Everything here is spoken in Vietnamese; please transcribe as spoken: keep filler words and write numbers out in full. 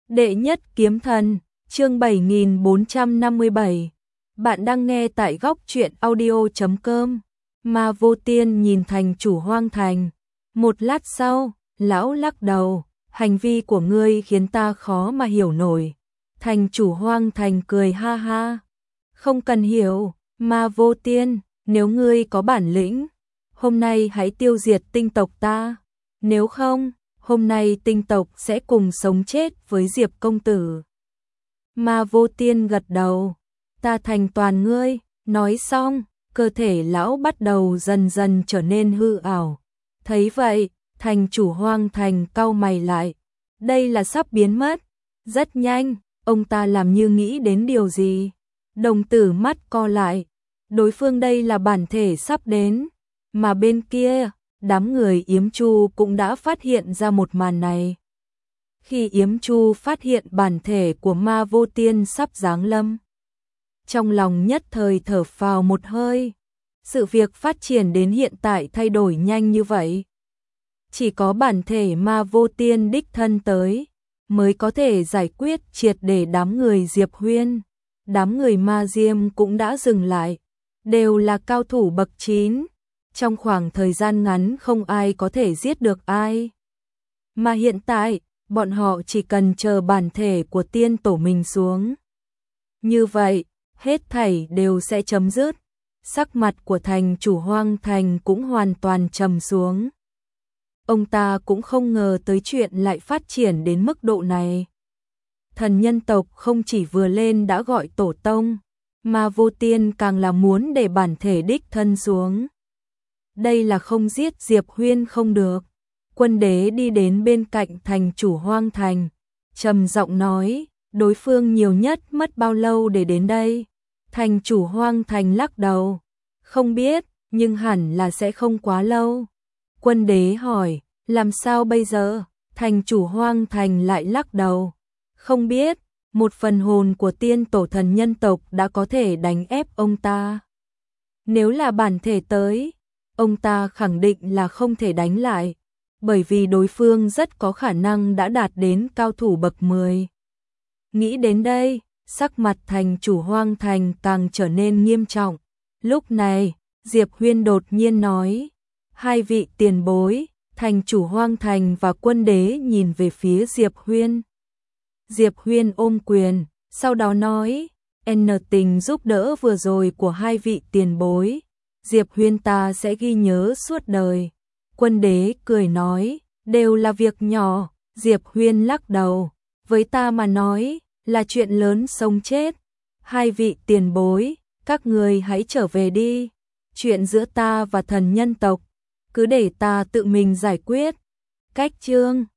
Đệ nhất kiếm thần, chương bảy nghìn bốn trăm năm mươi bảy. Bạn đang nghe tại góc truyện audio chấm com. Ma Vô Tiên nhìn thành chủ Hoang Thành. Một lát sau, lão lắc đầu, hành vi của ngươi khiến ta khó mà hiểu nổi. Thành chủ Hoang Thành cười ha ha. Không cần hiểu, Ma Vô Tiên, nếu ngươi có bản lĩnh, hôm nay hãy tiêu diệt tinh tộc ta. Nếu không, hôm nay tinh tộc sẽ cùng sống chết với Diệp công tử. Ma Vô Tiên gật đầu, ta thành toàn ngươi. Nói xong, cơ thể lão bắt đầu dần dần trở nên hư ảo. Thấy vậy, thành chủ Hoang Thành cau mày lại. Đây là sắp biến mất. Rất nhanh, ông ta làm như nghĩ đến điều gì. Đồng tử mắt co lại. Đối phương đây là bản thể sắp đến. Mà bên kia, đám người Yếm Chu cũng đã phát hiện ra một màn này. Khi Yếm Chu phát hiện bản thể của Ma Vô Tiên sắp giáng lâm, trong lòng nhất thời thở phào một hơi. Sự việc phát triển đến hiện tại thay đổi nhanh như vậy. Chỉ có bản thể Ma Vô Tiên đích thân tới, mới có thể giải quyết triệt để đám người Diệp Huyên. Đám người Ma Diêm cũng đã dừng lại, đều là cao thủ bậc chín. Trong khoảng thời gian ngắn không ai có thể giết được ai. Mà hiện tại, bọn họ chỉ cần chờ bản thể của tiên tổ mình xuống. Như vậy, hết thảy đều sẽ chấm dứt. Sắc mặt của thành chủ Hoang Thành cũng hoàn toàn trầm xuống. Ông ta cũng không ngờ tới chuyện lại phát triển đến mức độ này. Thần nhân tộc không chỉ vừa lên đã gọi tổ tông, mà Vô Tiên càng là muốn để bản thể đích thân xuống. Đây là không giết Diệp Huyên không được. Quân đế đi đến bên cạnh thành chủ Hoang Thành, trầm giọng nói, đối phương nhiều nhất mất bao lâu để đến đây? Thành chủ Hoang Thành lắc đầu, không biết, nhưng hẳn là sẽ không quá lâu. Quân đế hỏi, làm sao bây giờ? Thành chủ Hoang Thành lại lắc đầu, không biết, một phần hồn của tiên tổ thần nhân tộc đã có thể đánh ép ông ta. Nếu là bản thể tới, ông ta khẳng định là không thể đánh lại, bởi vì đối phương rất có khả năng đã đạt đến cao thủ bậc mười. Nghĩ đến đây, sắc mặt thành chủ Hoang Thành càng trở nên nghiêm trọng. Lúc này, Diệp Huyên đột nhiên nói, hai vị tiền bối. Thành chủ Hoang Thành và quân đế nhìn về phía Diệp Huyên. Diệp Huyên ôm quyền, sau đó nói, N tình giúp đỡ vừa rồi của hai vị tiền bối, Diệp Huyên ta sẽ ghi nhớ suốt đời. Quân đế cười nói, đều là việc nhỏ. Diệp Huyên lắc đầu, với ta mà nói, là chuyện lớn sống chết. Hai vị tiền bối, các người hãy trở về đi. Chuyện giữa ta và thần nhân tộc, cứ để ta tự mình giải quyết. Cách chương